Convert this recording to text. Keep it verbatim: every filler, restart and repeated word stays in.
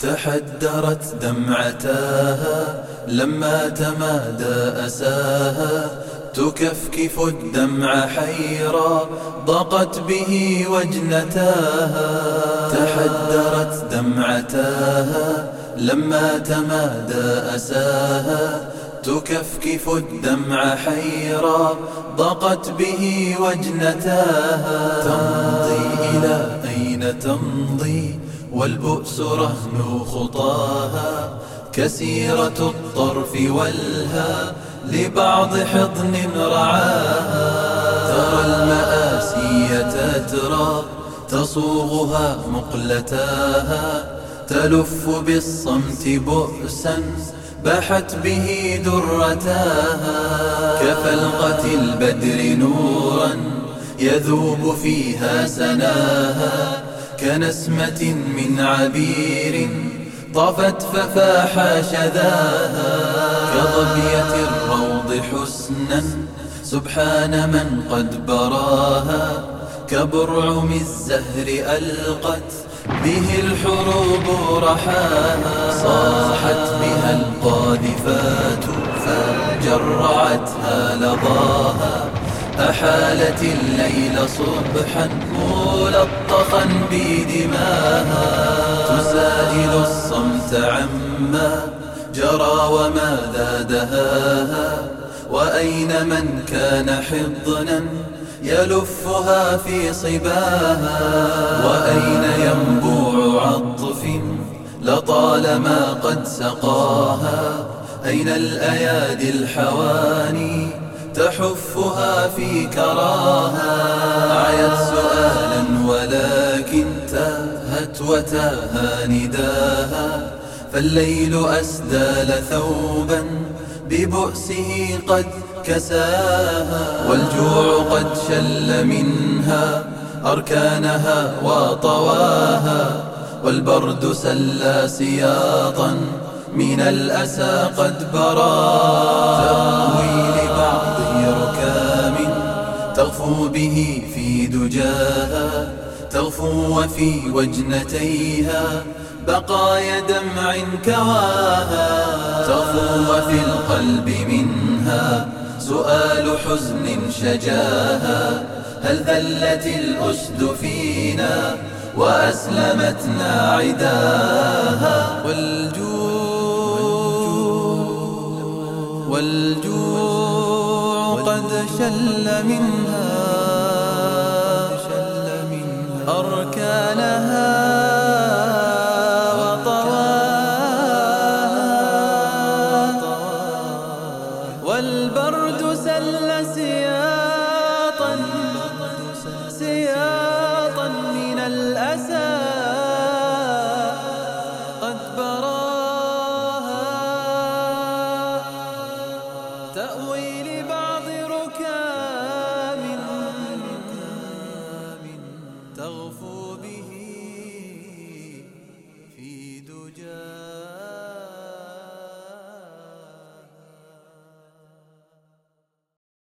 تحدرت دمعتاها لما تمادى أساها، تكفكف الدمع حيرا ضاقت به وجنتاها. تحدرت دمعتاها لما تمادى أساها، تكفكف الدمع حيرا ضاقت به وجنتاها. تمضي إلى أين تمضي والبؤس رهن خطاها، كسيرة الطرف والها لبعض حضن رعاها. ترى المآسي تترى تصوغها مقلتاها، تلف بالصمت بؤسا بحت به درتاها. كفلقة البدر نورا يذوب فيها سناها، كنسمة من عبير طفت ففاح شذاها. كظبية الروض حسنا سبحان من قد براها، كبرعم الزهر ألقت به الحروب رحاها. صاحت بها القاذفات فجرعتها لظاها، أحالت الليل صبحا ملطخا بدماها. تسائل الصمت عما جرى وماذا دهاها، وأين من كان حضنا يلفها في صباها. وأين ينبوع عطف لطالما قد سقاها، أين الأيادي الحواني تحفها في كراها. عيت سؤالا ولكن تاهت وتاها نداها، فالليل أسدال ثوبا ببؤسه قد كساها. والجوع قد شل منها أركانها وطواها، والبرد سلى سياطا من الأسى قد براها. تأوي لبعض ركام تغفو به في دجاها، تغفو وفي وجنتيها بقايا دمع كواها. تغفو وفي القلب منها سؤال حزن شجاها، هل ذلت الأسد فينا وأسلمتنا عداها. والجوع والجوع قد شل منها أركانها والبرد سل سياطا سياطا من الأسى قد براها. تأوي لبعض ركام تغفو به